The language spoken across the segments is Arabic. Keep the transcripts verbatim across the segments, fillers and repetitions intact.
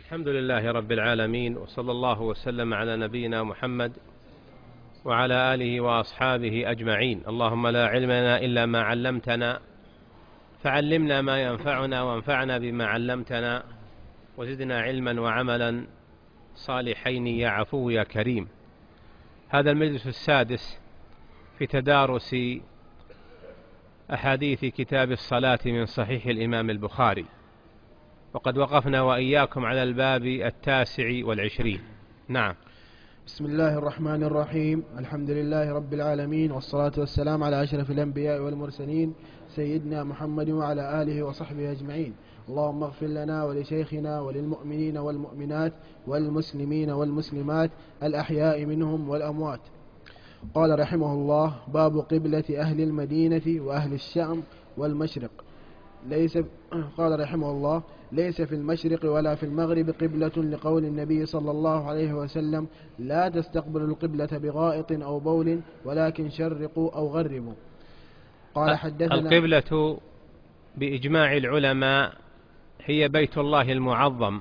الحمد لله رب العالمين، وصلى الله وسلم على نبينا محمد وعلى آله وأصحابه أجمعين. اللهم لا علم لنا إلا ما علمتنا، فعلمنا ما ينفعنا وانفعنا بما علمتنا، وزدنا علما وعملا صالحين يا عفو يا كريم. هذا المجلس السادس في تدارس أحاديث كتاب الصلاة من صحيح الإمام البخاري، وقد وقفنا وإياكم على الباب التاسع والعشرين. نعم. بسم الله الرحمن الرحيم. الحمد لله رب العالمين، والصلاة والسلام على أشرف الأنبياء والمرسلين سيدنا محمد وعلى آله وصحبه أجمعين. اللهم اغفر لنا ولشيخنا وللمؤمنين والمؤمنات والمسلمين والمسلمات الأحياء منهم والأموات. قال رحمه الله: باب قبلة أهل المدينة وأهل الشام والمشرق. ليس قال رحمه الله: ليس في المشرق ولا في المغرب قبلة، لقول النبي صلى الله عليه وسلم: لا تستقبلوا القبلة بغائط أو بول، ولكن شرقوا أو غربوا. قال حدثنا. القبلة بإجماع العلماء هي بيت الله المعظم،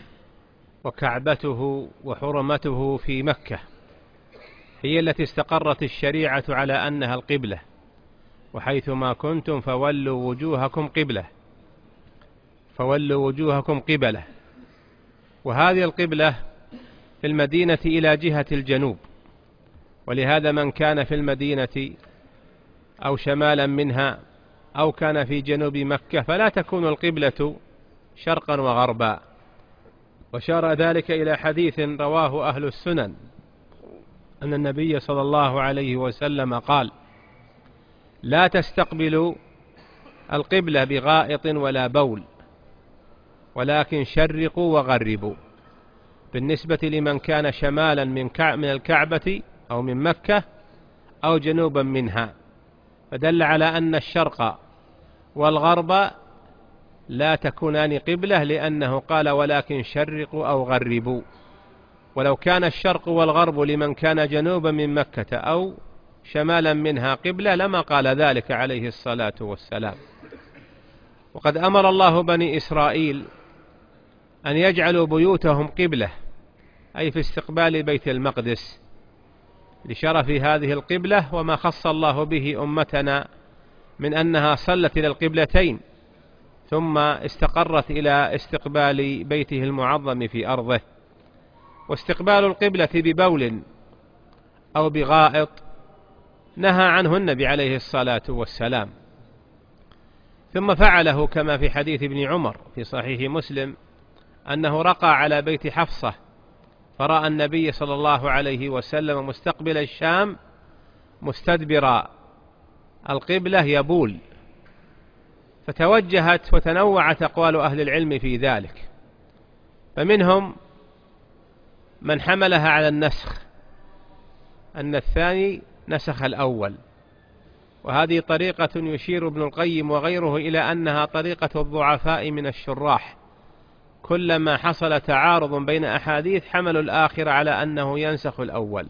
وكعبته وحرمته في مكة، هي التي استقرت الشريعة على أنها القبلة، وحيثما كنتم فولوا وجوهكم قبلة فولوا وجوهكم قبلة. وهذه القبلة في المدينة إلى جهة الجنوب، ولهذا من كان في المدينة أو شمالا منها أو كان في جنوب مكة فلا تكون القبلة شرقا وغربا. وشار ذلك إلى حديث رواه أهل السنن أن النبي صلى الله عليه وسلم قال: لا تستقبلوا القبلة بغائط ولا بول، ولكن شرقوا وغربوا، بالنسبة لمن كان شمالا من الكعبة أو من مكة أو جنوبا منها، فدل على أن الشرق والغرب لا تكونان قبلة، لأنه قال: ولكن شرقوا أو غربوا. ولو كان الشرق والغرب لمن كان جنوبا من مكة أو شمالا منها قبلة لما قال ذلك عليه الصلاة والسلام. وقد أمر الله بني إسرائيل أن يجعلوا بيوتهم قبلة، أي في استقبال بيت المقدس، لشرف هذه القبلة وما خص الله به أمتنا من أنها صلت إلى القبلتين ثم استقرت إلى استقبال بيته المعظم في أرضه. واستقبال القبلة ببول أو بغائط نهى عنه النبي عليه الصلاة والسلام، ثم فعله كما في حديث ابن عمر في صحيح مسلم أنه رقى على بيت حفصة فرأى النبي صلى الله عليه وسلم مستقبل الشام مستدبر القبلة يبول، فتوجهت وتنوعت أقوال أهل العلم في ذلك، فمنهم من حملها على النسخ، أن الثاني نسخ الأول، وهذه طريقة يشير ابن القيم وغيره إلى أنها طريقة الضعفاء من الشراح، كلما حصل تعارض بين أحاديث حملوا الآخر على أنه ينسخ الأول.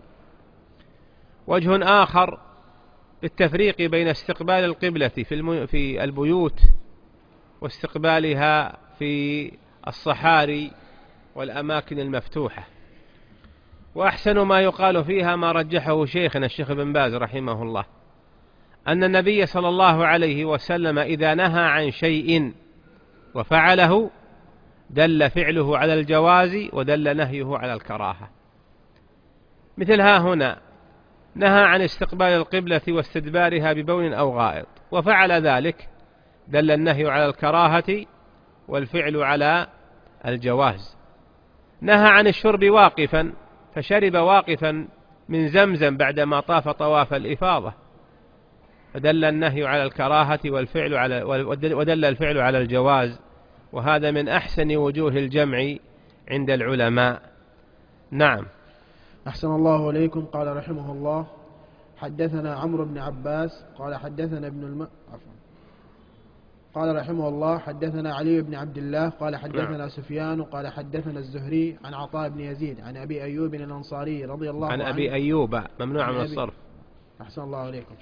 وجه آخر بالتفريق بين استقبال القبلة في البيوت واستقبالها في الصحاري والأماكن المفتوحة. وأحسن ما يقال فيها ما رجحه شيخنا الشيخ بن باز رحمه الله، أن النبي صلى الله عليه وسلم إذا نهى عن شيء وفعله دل فعله على الجواز ودل نهيه على الكراهة. مثل ها هنا نهى عن استقبال القبلة واستدبارها ببول أو غائط، وفعل ذلك دل النهي على الكراهة والفعل على الجواز. نهى عن الشرب واقفا فشرب واقفا من زمزم بعدما طاف طواف الإفاضة، فدل النهي على الكراهة والفعل على ودل الفعل على الجواز، وهذا من أحسن وجوه الجمع عند العلماء. نعم. أحسن الله إليكم. قال رحمه الله: حدثنا عمرو بن عباس قال حدثنا ابن الم... عفوا. قال رحمه الله: حدثنا علي بن عبد الله قال حدثنا نعم. سفيان قال حدثنا الزهري عن عطاء بن يزيد عن أبي أيوب الأنصاري رضي الله عنه. عن أبي أيوب ممنوع من الصرف. أحسن الله إليكم.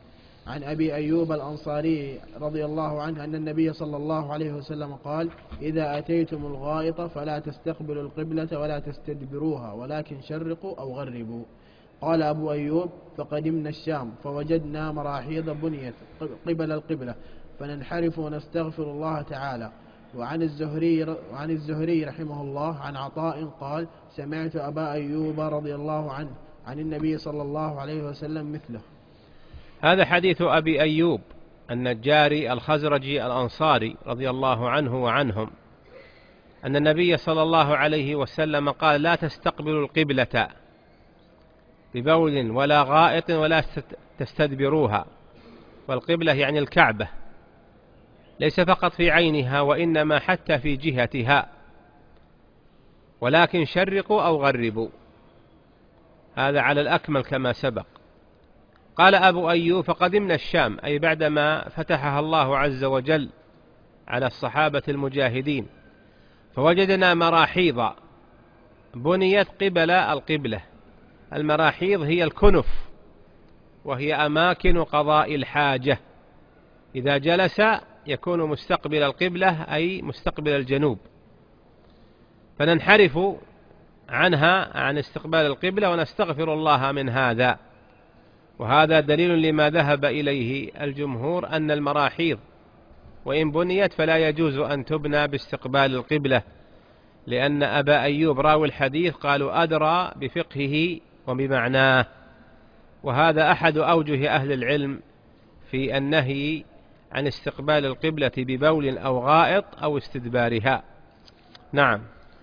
عن أبي أيوب الأنصاري رضي الله عنه أن النبي صلى الله عليه وسلم قال: إذا أتيتم الغائط فلا تستقبلوا القبلة ولا تستدبروها ولكن شرقوا أو غربوا. قال أبو أيوب: فقدمنا الشام فوجدنا مراحيض بنيت قبل القبلة فننحرف ونستغفر الله تعالى. وعن الزهري, وعن الزهري رحمه الله عن عطاء قال: سمعت أبا أيوب رضي الله عنه عن النبي صلى الله عليه وسلم مثله. هذا حديث أبي أيوب النجاري الخزرجي الأنصاري رضي الله عنه وعنهم أن النبي صلى الله عليه وسلم قال: لا تستقبلوا القبلة ببول ولا غائط ولا تستدبروها. والقبلة يعني الكعبة، ليس فقط في عينها وإنما حتى في جهتها، ولكن شرقوا أو غربوا، هذا على الأكمل كما سبق. قال أبو أيوب: فقدمنا الشام، أي بعدما فتحها الله عز وجل على الصحابة المجاهدين، فوجدنا مراحيض بنيت قبل القبلة. المراحيض هي الكنف، وهي أماكن قضاء الحاجة، إذا جلس يكون مستقبل القبلة أي مستقبل الجنوب، فننحرف عنها عن استقبال القبلة ونستغفر الله من هذا. وهذا دليل لما ذهب إليه الجمهور أن المراحيض وإن بنيت فلا يجوز أن تبنى باستقبال القبلة، لأن أبا أيوب راوي الحديث قالوا أدرى بفقهه وبمعناه. وهذا أحد أوجه أهل العلم في النهي عن استقبال القبلة ببول أو غائط أو استدبارها. نعم.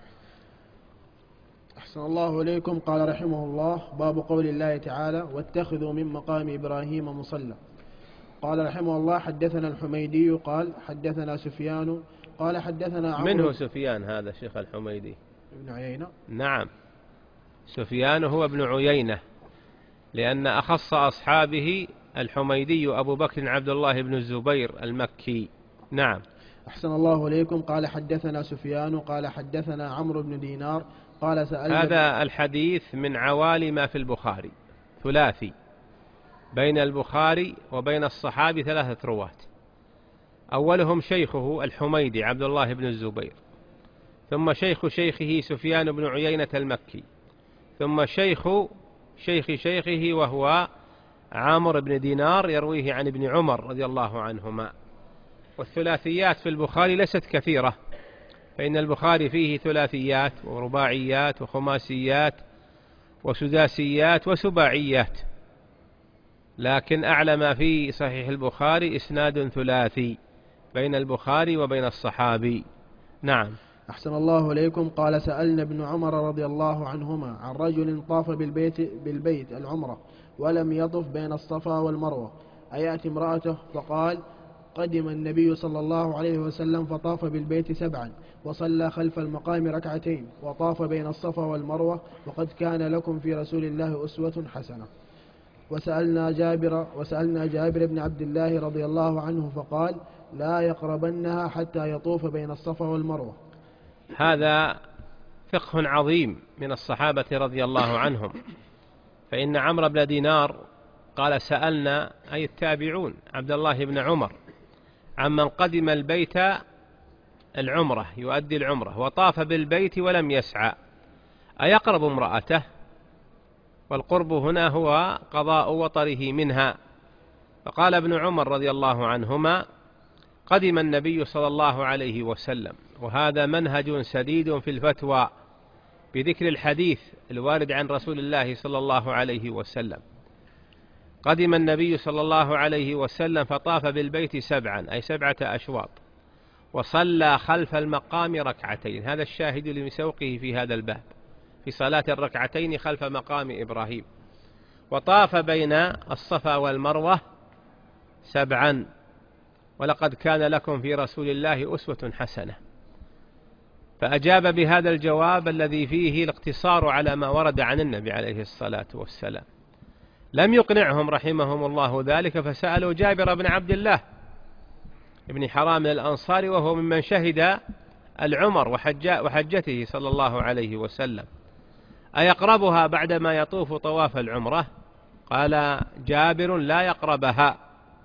أحسن الله إليكم. قال رحمه الله: باب قول الله تعالى: واتخذوا من مقام إبراهيم مصلى. قال رحمه الله: حدثنا الحميدي قال حدثنا سفيان قال حدثنا عمرو. من هو سفيان هذا شيخ الحميدي؟ ابن عيينة. نعم، سفيان هو ابن عيينة، لأن أخص أصحابه الحميدي أبو بكر عبد الله بن الزبير المكي. نعم. أحسن الله إليكم. قال حدثنا سفيان قال حدثنا عمرو بن دينار قال سألنا. هذا الحديث من عوالي ما في البخاري، ثلاثي، بين البخاري وبين الصحابي ثلاثة رواة. أولهم شيخه الحميدي عبد الله بن الزبير، ثم شيخ شيخه سفيان بن عيينة المكي، ثم شيخ شيخ شيخه وهو عمرو بن دينار يرويه عن ابن عمر رضي الله عنهما. والثلاثيات في البخاري ليست كثيرة، فإن البخاري فيه ثلاثيات ورباعيات وخماسيات وسداسيات وسباعيات، لكن أعلى ما في صحيح البخاري إسناد ثلاثي بين البخاري وبين الصحابي. نعم. أحسن الله إليكم. قال سألنا ابن عمر رضي الله عنهما عن رجل طاف بالبيت, بالبيت العمرة ولم يطف بين الصفا والمروة أيأتي امرأته؟ فقال: قدم النبي صلى الله عليه وسلم فطاف بالبيت سبعا وصلى خلف المقام ركعتين وطاف بين الصفا والمروة، وقد كان لكم في رسول الله أسوة حسنة. وسألنا جابر, وسألنا جابر بن عبد الله رضي الله عنه فقال: لا يقربنها حتى يطوف بين الصفا والمروة. هذا فقه عظيم من الصحابة رضي الله عنهم، فإن عمرو بن دينار قال: سألنا أي التابعون عبد الله بن عمر عمن قدم البيت العمرة يؤدي العمرة وطاف بالبيت ولم يسعى أيقرب امرأته؟ والقرب هنا هو قضاء وطره منها. فقال ابن عمر رضي الله عنهما: قدم النبي صلى الله عليه وسلم، وهذا منهج سديد في الفتوى بذكر الحديث الوارد عن رسول الله صلى الله عليه وسلم. قدم النبي صلى الله عليه وسلم فطاف بالبيت سبعا أي سبعة أشواط وصلى خلف المقام ركعتين. هذا الشاهد لمسوقه في هذا الباب، في صلاة الركعتين خلف مقام إبراهيم. وطاف بين الصفا والمروة سبعا، ولقد كان لكم في رسول الله أسوة حسنة. فأجاب بهذا الجواب الذي فيه الاقتصار على ما ورد عن النبي عليه الصلاة والسلام. لم يقنعهم رحمهم الله ذلك، فسألوا جابر بن عبد الله ابن حرام الأنصاري وهو ممن شهد العمر وحجته صلى الله عليه وسلم: أيقربها بعدما يطوف طواف العمرة؟ قال جابر: لا يقربها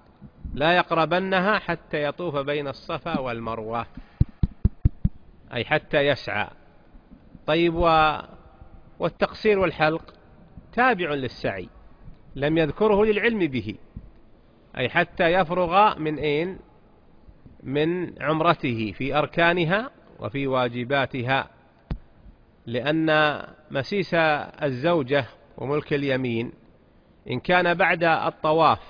لا يقربنها حتى يطوف بين الصفا والمروة، أي حتى يسعى. طيب، والتقصير والحلق تابع للسعي، لم يذكره للعلم به، أي حتى يفرغ من أين؟ من عمرته في أركانها وفي واجباتها، لأن مسيس الزوجة وملك اليمين إن كان بعد الطواف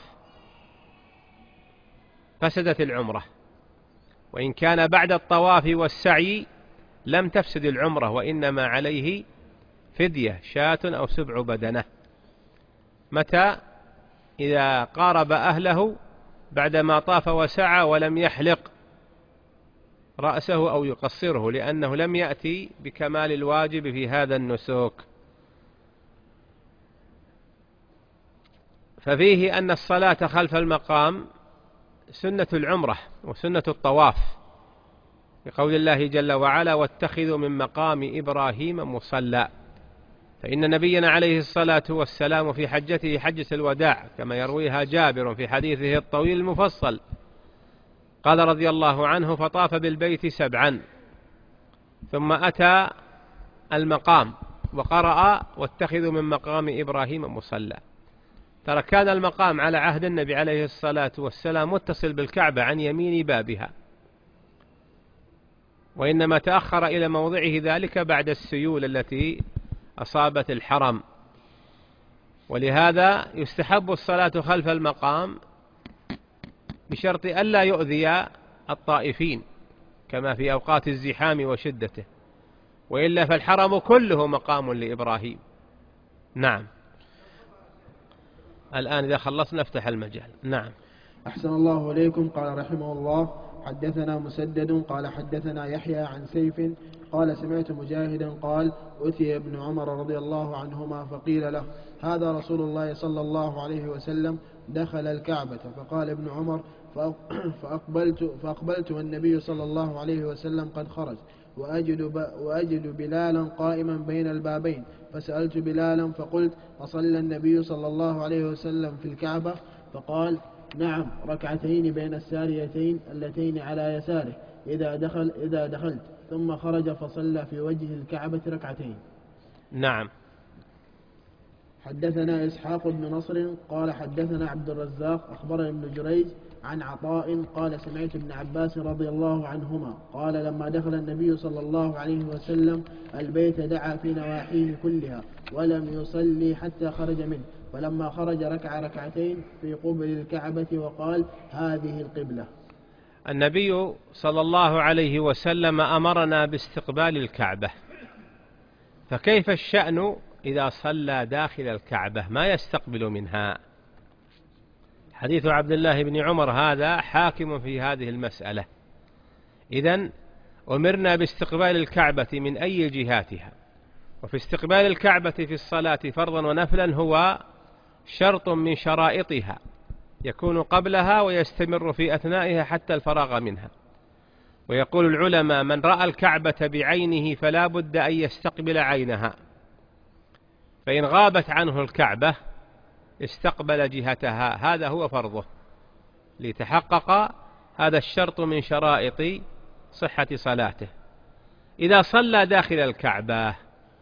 فسدت العمرة، وإن كان بعد الطواف والسعي لم تفسد العمرة، وإنما عليه فدية شاة أو سبع بدنة. متى؟ إذا قارب أهله بعدما طاف وسعى ولم يحلق رأسه أو يقصره، لأنه لم يأتي بكمال الواجب في هذا النسوك. ففيه أن الصلاة خلف المقام سنة العمرة وسنة الطواف، بقول الله جل وعلا: واتخذوا من مقام إبراهيم مصلى. فإن نبينا عليه الصلاة والسلام في حجته حجة الوداع كما يرويها جابر في حديثه الطويل المفصل قال رضي الله عنه: فطاف بالبيت سبعا ثم أتى المقام وقرأ: واتخذوا من مقام إبراهيم مصلى. ترى كان المقام على عهد النبي عليه الصلاة والسلام متصل بالكعبة عن يمين بابها، وإنما تأخر إلى موضعه ذلك بعد السيول التي أصابت الحرم. ولهذا يستحب الصلاة خلف المقام بشرط ألا يؤذي الطائفين كما في أوقات الزحام وشدته، وإلا فالحرم كله مقام لإبراهيم. نعم. الآن إذا خلصنا نفتح المجال. نعم. أحسن الله إليكم. قال رحمه الله: حدثنا مسدد قال حدثنا يحيى عن سيف قال سمعت مجاهدا قال: أتي ابن عمر رضي الله عنهما فقيل له: هذا رسول الله صلى الله عليه وسلم دخل الكعبة. فقال ابن عمر: فأقبلت, فأقبلت والنبي صلى الله عليه وسلم قد خرج، وأجد, وأجد بلالا قائما بين البابين، فسألت بلالا فقلت: أصلى النبي صلى الله عليه وسلم في الكعبة؟ فقال: نعم، ركعتين بين الساريتين اللتين على يساره إذا دخل إذا دخلت، ثم خرج فصلى في وجه الكعبة ركعتين. نعم. حدثنا إسحاق بن نصر قال حدثنا عبد الرزاق أخبرنا ابن جريج عن عطاء قال سمعت ابن عباس رضي الله عنهما قال: لما دخل النبي صلى الله عليه وسلم البيت دعا في نواحيه كلها ولم يصلي حتى خرج منه، فلما خرج ركع ركعتين في قبل الكعبة وقال: هذه القبلة. النبي صلى الله عليه وسلم أمرنا باستقبال الكعبة، فكيف الشأن إذا صلى داخل الكعبة ما يستقبل منها؟ حديث عبد الله بن عمر هذا حاكم في هذه المسألة. إذن أمرنا باستقبال الكعبة من أي جهاتها، وفي استقبال الكعبة في الصلاة فرضا ونفلا هو شرط من شرائطها يكون قبلها ويستمر في أثنائها حتى الفراغ منها. ويقول العلماء: من رأى الكعبة بعينه فلا بد أن يستقبل عينها، فإن غابت عنه الكعبة استقبل جهتها، هذا هو فرضه، ليتحقق هذا الشرط من شرائط صحة صلاته. إذا صلى داخل الكعبة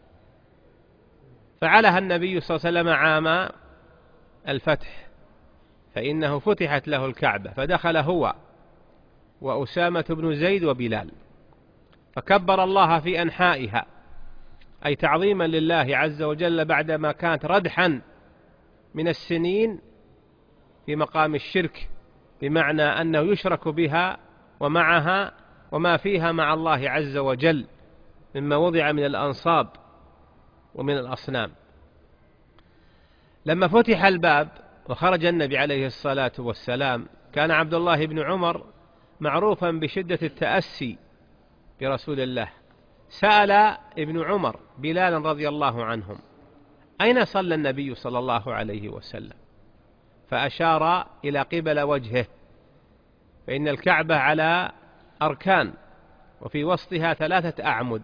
فعلها النبي صلى الله عليه وسلم عام الفتح، فإنه فتحت له الكعبة فدخل هو وأسامة بن زيد وبلال، فكبر الله في أنحائها، أي تعظيما لله عز وجل بعدما كانت ردحا من السنين في مقام الشرك، بمعنى أنه يشرك بها ومعها وما فيها مع الله عز وجل مما وضع من الأنصاب ومن الأصنام. لما فتح الباب وخرج النبي عليه الصلاة والسلام كان عبد الله بن عمر معروفا بشدة التأسي برسول الله، سأل ابن عمر بلالا رضي الله عنهم: أين صلى النبي صلى الله عليه وسلم؟ فأشار إلى قبل وجهه، فإن الكعبة على أركان وفي وسطها ثلاثة أعمد.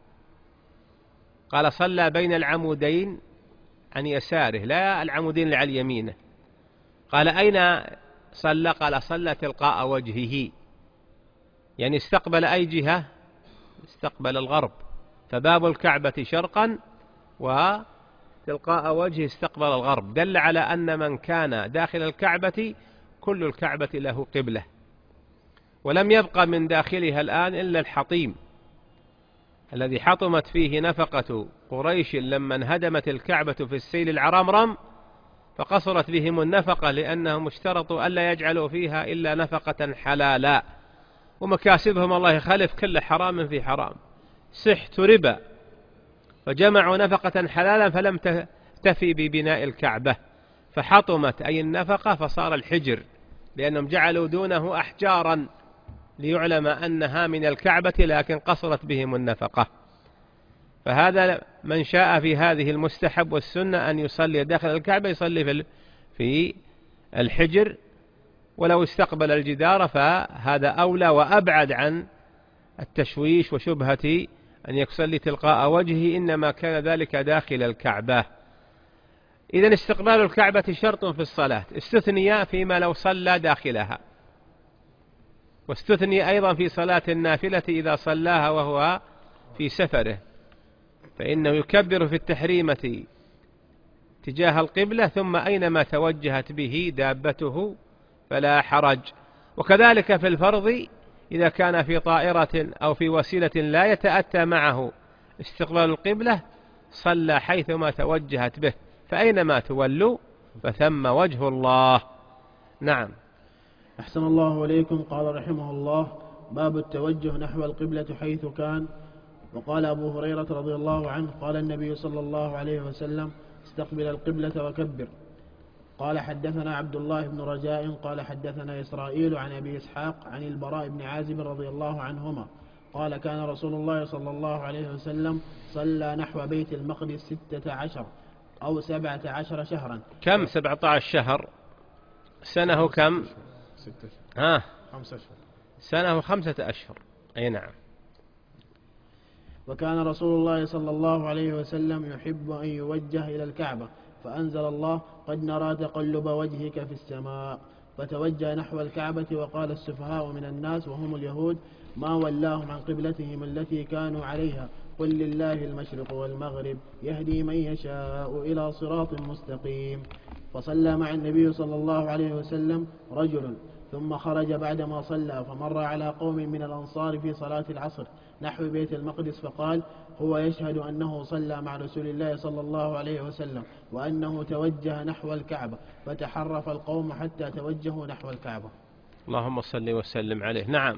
قال: صلى بين العمودين عن يساره، لا العمودين اللي على يمينه. قال: أين صلى؟ قال صلى تلقاء وجهه، يعني استقبل أي جهة؟ استقبل الغرب، فباب الكعبة شرقا وتلقاء وجهه استقبل الغرب، دل على أن من كان داخل الكعبة كل الكعبة له قبلة، ولم يبقى من داخلها الآن إلا الحطيم الذي حطمت فيه نفقة قريش لما انهدمت الكعبة في السيل العرمرم، فقصرت بهم النفقة لأنهم اشترطوا ألا يجعلوا فيها إلا نفقة حلالا، ومكاسبهم الله يخلف كل حرام في حرام، سحت ربا، فجمعوا نفقة حلالا فلم تفي ببناء الكعبة، فحطمت أي النفقة فصار الحجر، لأنهم جعلوا دونه أحجارا ليعلم أنها من الكعبة لكن قصرت بهم النفقة. فهذا من شاء في هذه المستحب والسنة أن يصلي داخل الكعبة يصلي في الحجر، ولو استقبل الجدار فهذا أولى وأبعد عن التشويش وشبهة أن يصلي تلقاء وجهه، إنما كان ذلك داخل الكعبة. إذن استقبال الكعبة شرط في الصلاة، استثني فيما لو صلى داخلها، واستثني أيضا في صلاة النافلة إذا صلاها وهو في سفره، فإنه يكبر في التحريمة تجاه القبلة ثم أينما توجهت به دابته فلا حرج. وكذلك في الفرض إذا كان في طائرة أو في وسيلة لا يتأتى معه استقبال القبلة صلى حيثما توجهت به، فأينما تولوا فثم وجه الله. نعم. أحسن الله إليكم. قال رحمه الله: باب التوجه نحو القبلة حيث كان. وقال أبو هريرة رضي الله عنه: قال النبي صلى الله عليه وسلم: استقبل القبلة وكبر. قال حدثنا عبد الله بن رجاء قال حدثنا إسرائيل عن أبي إسحاق عن البراء بن عازب رضي الله عنهما قال: كان رسول الله صلى الله عليه وسلم صلى نحو بيت المقدس ستة عشر أو سبعة عشر شهرا. كم؟ سبعة عشر شهر. سنه كم؟ ستة ها خمسة أشهر. سنه خمسة أشهر. أي نعم. وكان رسول الله صلى الله عليه وسلم يحب أن يوجه إلى الكعبة، فأنزل الله: قد نرى تقلب وجهك في السماء، فتوجه نحو الكعبة. وقال السفهاء من الناس وهم اليهود: ما ولاهم عن قبلتهم التي كانوا عليها، قل لله المشرق والمغرب يهدي من يشاء إلى صراط مستقيم. فصلى مع النبي صلى الله عليه وسلم رجل، ثم خرج بعدما صلى فمر على قوم من الأنصار في صلاة العصر نحو بيت المقدس، فقال: هو يشهد أنه صلى مع رسول الله صلى الله عليه وسلم وأنه توجه نحو الكعبة، فتحرف القوم حتى توجهوا نحو الكعبة. اللهم صل وسلم عليه. نعم.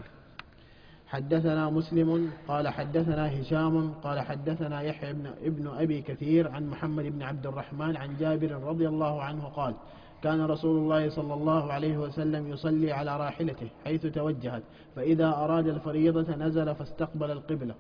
حدثنا مسلم قال حدثنا هشام قال حدثنا يحيى بن ابن أبي كثير عن محمد بن عبد الرحمن عن جابر رضي الله عنه قال: كان رسول الله صلى الله عليه وسلم يصلي على راحلته حيث توجهت، فإذا أراد الفريضة نزل فاستقبل القبلة.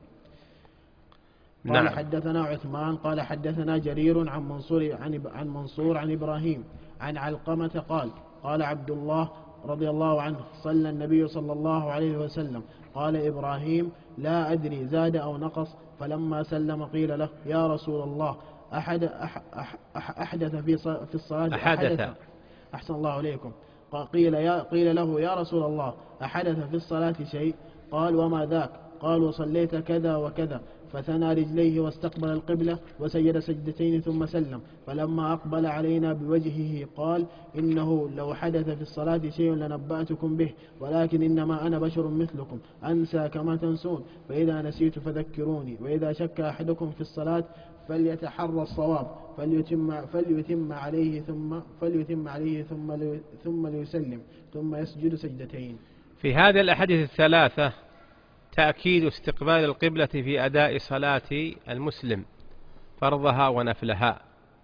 قال نعم. حدثنا عثمان قال حدثنا جرير عن منصور عن, عن منصور عن إبراهيم عن علقمة قال: قال عبد الله رضي الله عنه: صلى النبي صلى الله عليه وسلم. قال إبراهيم: لا أدري زاد أو نقص. فلما سلم قيل له: يا رسول الله أحد أح أح أح أحدث في في الصلاة أحدث, أحدث أحسن الله عليكم. قيل, يا قيل له: يا رسول الله أحدث في الصلاة شيء؟ قال: وما ذاك؟ قالوا: صليت كذا وكذا. فثنى رجليه واستقبل القبلة وسجد سجدتين ثم سلم. فلما أقبل علينا بوجهه قال: إنه لو حدث في الصلاة شيء لنبأتكم به، ولكن إنما أنا بشر مثلكم أنسى كما تنسون، فإذا نسيت فذكروني، وإذا شك أحدكم في الصلاة فليتحرى الصواب فليتم, فليتم عليه ثم فليتم عليه ثم ثم ليسلم ثم يسجد سجدتين. في هذه الأحاديث الثلاثة تأكيد استقبال القبلة في أداء صلاة المسلم فرضها ونفلها،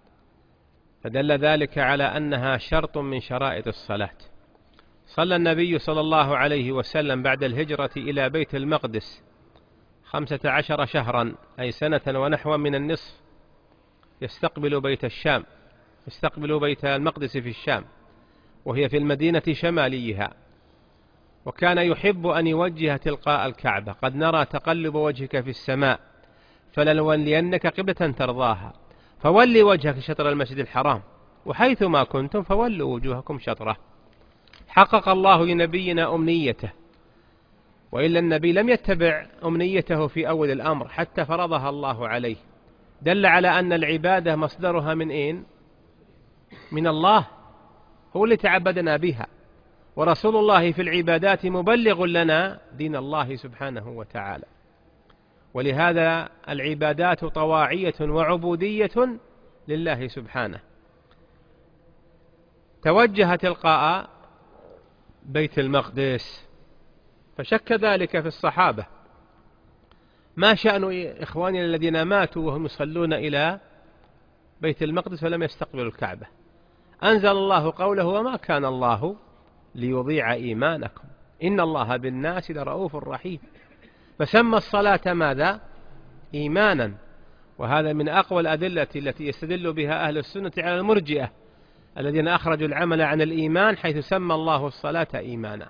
فدل ذلك على أنها شرط من شرائط الصلاة. صلى النبي صلى الله عليه وسلم بعد الهجرة إلى بيت المقدس خمسة عشر شهرا، أي سنة ونحو من النصف، يستقبل بيت الشام يستقبل بيت المقدس في الشام، وهي في المدينة شماليها، وكان يحب أن يوجه تلقاء الكعبة. قد نرى تقلب وجهك في السماء فلنولينك قبلة ترضاها، فولي وجهك شطر المسجد الحرام، وحيثما كنتم فولوا وجوهكم شطره. حقق الله لنبينا أمنيته، وإلا النبي لم يتبع أمنيته في أول الأمر حتى فرضها الله عليه. دل على أن العبادة مصدرها من أين؟ من الله، هو اللي تعبدنا بها، ورسول الله في العبادات مبلغ لنا دين الله سبحانه وتعالى. ولهذا العبادات طواعية وعبودية لله سبحانه. توجه تلقاء بيت المقدس، فشك ذلك في الصحابة. ما شأن إخواننا الذين ماتوا وهم يصلون إلى بيت المقدس ولم يستقبلوا الكعبة؟ أنزل الله قوله: وما كان الله ليضيع إيمانكم إن الله بالناس لرؤوف رحيم. فسمى الصلاة ماذا؟ إيمانا. وهذا من أقوى الأدلة التي يستدل بها أهل السنة على المرجئة الذين أخرجوا العمل عن الإيمان، حيث سمى الله الصلاة إيمانا.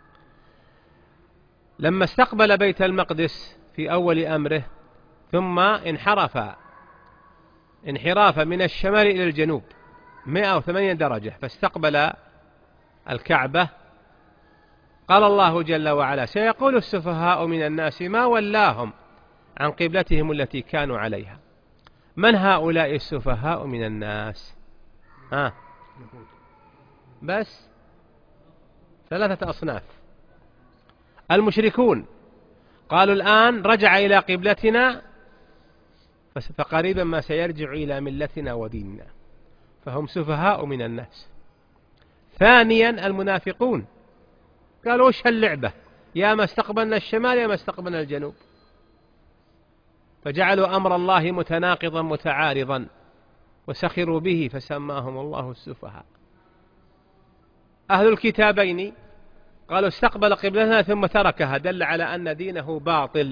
لما استقبل بيت المقدس في أول أمره، ثم انحرف انحراف من الشمال إلى الجنوب مئة وثمانية درجة فاستقبل الكعبة، قال الله جل وعلا: سيقول السفهاء من الناس ما ولاهم عن قبلتهم التي كانوا عليها. من هؤلاء السفهاء من الناس؟ ها بس ثلاثة أصناف. المشركون قالوا الآن رجع إلى قبلتنا فقريبا ما سيرجع إلى ملتنا وديننا، فهم سفهاء من الناس. ثانيا المنافقون قالوا: وش هاللعبة، يا ما استقبلنا الشمال يا ما استقبلنا الجنوب، فجعلوا أمر الله متناقضا متعارضا وسخروا به فسماهم الله السفهاء. أهل الكتابين قالوا استقبل قبلتنا ثم تركها، دل على أن دينه باطل،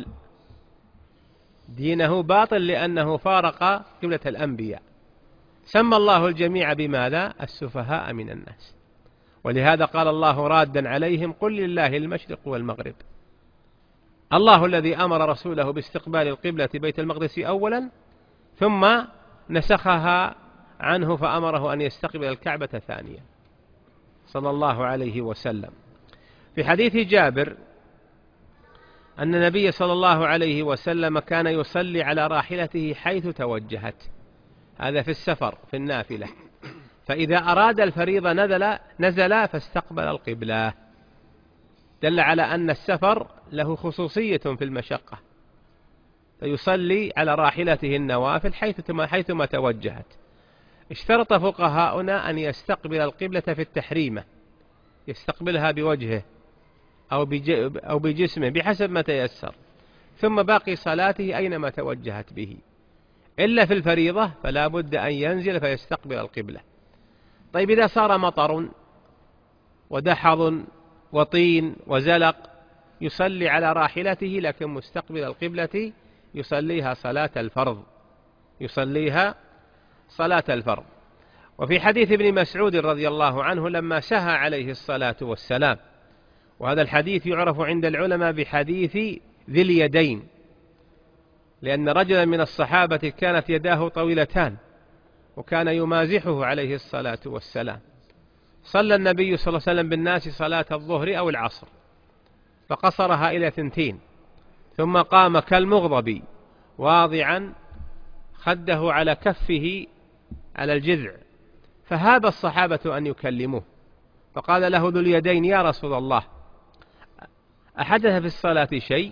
دينه باطل لأنه فارق قبلة الأنبياء. سمى الله الجميع بماذا؟ السفهاء من الناس. ولهذا قال الله رادا عليهم: قل لله المشرق والمغرب. الله الذي أمر رسوله باستقبال القبلة بيت المقدس أولا، ثم نسخها عنه فأمره أن يستقبل الكعبة ثانيا صلى الله عليه وسلم. في حديث جابر أن النبي صلى الله عليه وسلم كان يصلي على راحلته حيث توجهت، هذا في السفر في النافلة، فإذا أراد الفريضة نزل نزل فاستقبل القبلة. دل على أن السفر له خصوصية في المشقة، فيصلي على راحلته النوافل حيثما توجهت. اشترط فقهاؤنا أن يستقبل القبلة في التحريمة، يستقبلها بوجهه أو بجسمه بحسب ما تيسر، ثم باقي صلاته أينما توجهت به. إلا في الفريضة فلا بد أن ينزل فيستقبل القبلة. طيب إذا صار مطر ودحض وطين وزلق يصلي على راحلته لكن مستقبل القبلة، يصليها صلاة الفرض، يصليها صلاة الفرض. وفي حديث ابن مسعود رضي الله عنه لما سهى عليه الصلاة والسلام، وهذا الحديث يعرف عند العلماء بحديث ذي اليدين، لأن رجلا من الصحابة كانت يداه طويلتان وكان يمازحه عليه الصلاة والسلام. صلى النبي صلى الله عليه وسلم بالناس صلاة الظهر أو العصر فقصرها إلى ثنتين، ثم قام كالمغضب واضعا خده على كفه على الجذع، فهاب الصحابة أن يكلموه، فقال له ذو اليدين: يا رسول الله، أحدث في الصلاة شيء؟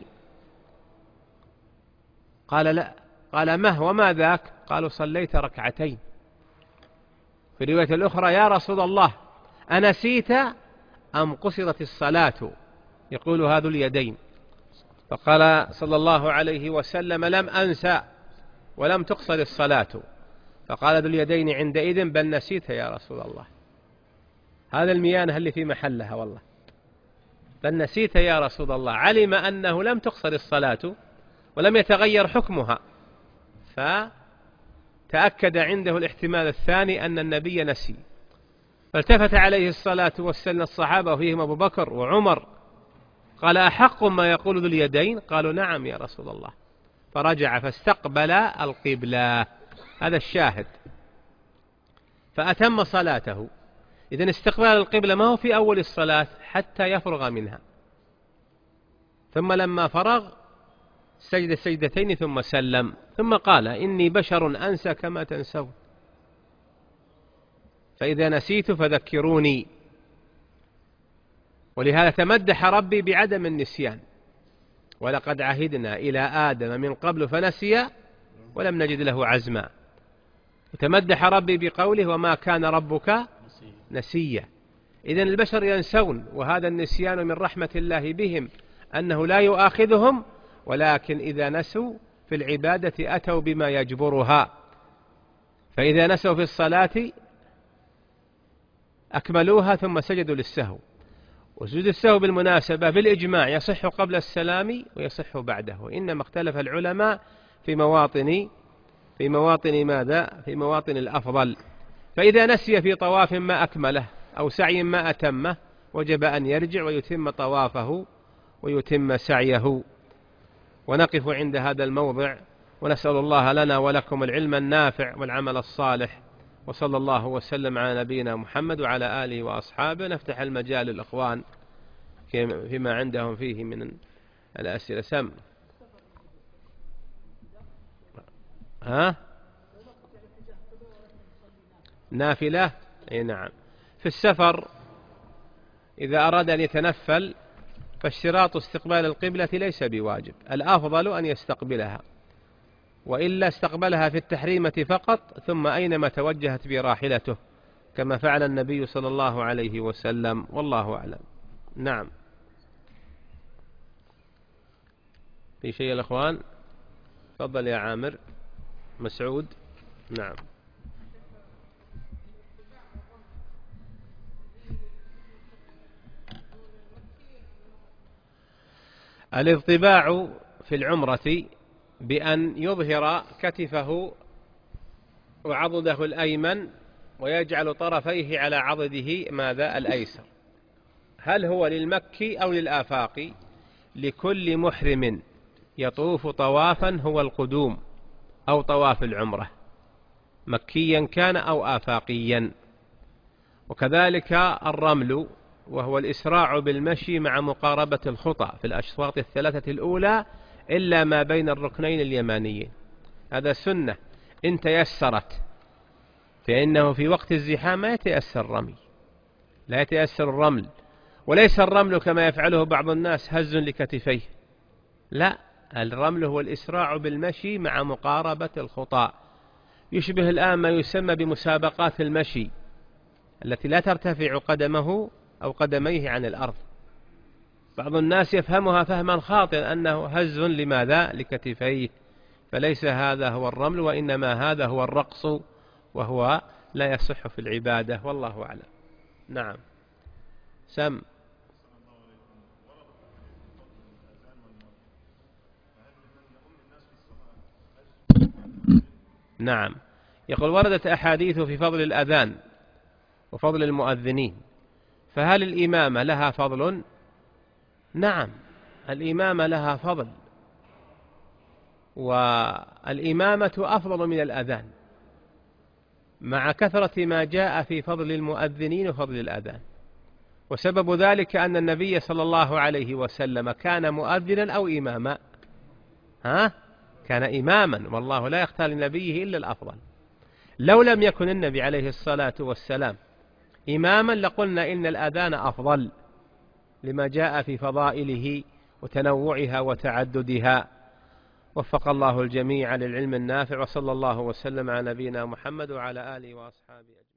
قال لا. قال: مه وما ذاك؟ قالوا: صليت ركعتين. في رواية الأخرى: يا رسول الله، أنسيت أم قصرت الصلاة؟ يقول هذا اليدين. فقال صلى الله عليه وسلم: لم أنسى ولم تقصر الصلاة. فقال ذو اليدين عندئذ: بل نسيت يا رسول الله. هذا الميانة اللي في محلها والله، بل نسيت يا رسول الله. علم أنه لم تقصر الصلاة ولم يتغير حكمها، فتأكد عنده الاحتمال الثاني أن النبي نسي. فالتفت عليه الصلاة والسلام الصحابة وفيهم أبو بكر وعمر، قال: أحق ما يقول ذو اليدين؟ قالوا: نعم يا رسول الله. فرجع فاستقبل القبلة، هذا الشاهد. فأتم صلاته. إذن استقبال القبلة ما هو في أول الصلاة حتى يفرغ منها، ثم لما فرغ سجد سجدتين ثم سلم، ثم قال إني بشر أنسى كما تنسون، فإذا نسيت فذكروني. ولهذا تمدح ربي بعدم النسيان، ولقد عهدنا إلى آدم من قبل فنسي ولم نجد له عزما. وتمدح ربي بقوله وما كان ربك نسيا. إذن البشر ينسون، وهذا النسيان من رحمة الله بهم أنه لا يؤاخذهم، ولكن إذا نسوا في العبادة أتوا بما يجبرها. فإذا نسوا في الصلاة أكملوها ثم سجدوا للسهو. وسجود السهو بالمناسبة بالإجماع يصح قبل السلام ويصح بعده، إنما اختلف العلماء في مواطن في مواطن ماذا؟ في مواطن الأفضل. فإذا نسي في طواف ما أكمله أو سعي ما أتمه وجب أن يرجع ويتم طوافه ويتم سعيه. ونقف عند هذا الموضع، ونسأل الله لنا ولكم العلم النافع والعمل الصالح، وصلى الله وسلم على نبينا محمد وعلى آله وأصحابه. نفتح المجال للإخوان فيما عندهم فيه من الأسئلة. سم ها نافلة؟ أي نعم. في السفر إذا أراد أن يتنفل فاشتراط استقبال القبلة ليس بواجب، الأفضل أن يستقبلها، وإلا استقبلها في التحريمة فقط ثم أينما توجهت براحلته كما فعل النبي صلى الله عليه وسلم، والله أعلم. نعم. في شيء يا الأخوان؟ تفضل يا عامر مسعود. نعم. الاضطباع في العمرة بأن يظهر كتفه وعضده الأيمن ويجعل طرفيه على عضده ماذا؟ الأيسر. هل هو للمكي أو للآفاقي؟ لكل محرم يطوف طوافا هو القدوم أو طواف العمرة، مكيا كان أو آفاقيا. وكذلك الرمل، وهو الإسراع بالمشي مع مقاربة الخطى في الأشواط الثلاثة الأولى إلا ما بين الركنين اليمانيين، هذا سنة إن تيسرت، فإنه في وقت الزحام ما يتيسر الرمي، لا يتيسر الرمل. وليس الرمل كما يفعله بعض الناس هز لكتفيه، لا، الرمل هو الإسراع بالمشي مع مقاربة الخطى، يشبه الآن ما يسمى بمسابقات المشي التي لا ترتفع قدمه أو قدميه عن الأرض. بعض الناس يفهمها فهما خاطئا أنه هز لماذا؟ لكتفيه، فليس هذا هو الرمل، وإنما هذا هو الرقص، وهو لا يصح في العبادة، والله أعلم. نعم. سم. نعم. يقول وردت أحاديث في فضل الأذان وفضل المؤذنين، فهل الإمامة لها فضل؟ نعم، الإمامة لها فضل، والإمامة أفضل من الأذان مع كثرة ما جاء في فضل المؤذنين وفضل الأذان. وسبب ذلك أن النبي صلى الله عليه وسلم كان مؤذنا أو إماما؟ ها؟ كان إماما، والله لا يختار لنبيه إلا الأفضل. لو لم يكن النبي عليه الصلاة والسلام إماما لقلنا إن الأذان أفضل لما جاء في فضائله وتنوعها وتعددها. وفق الله الجميع للعلم النافع، وصلى الله وسلم على نبينا محمد وعلى آله وأصحابه.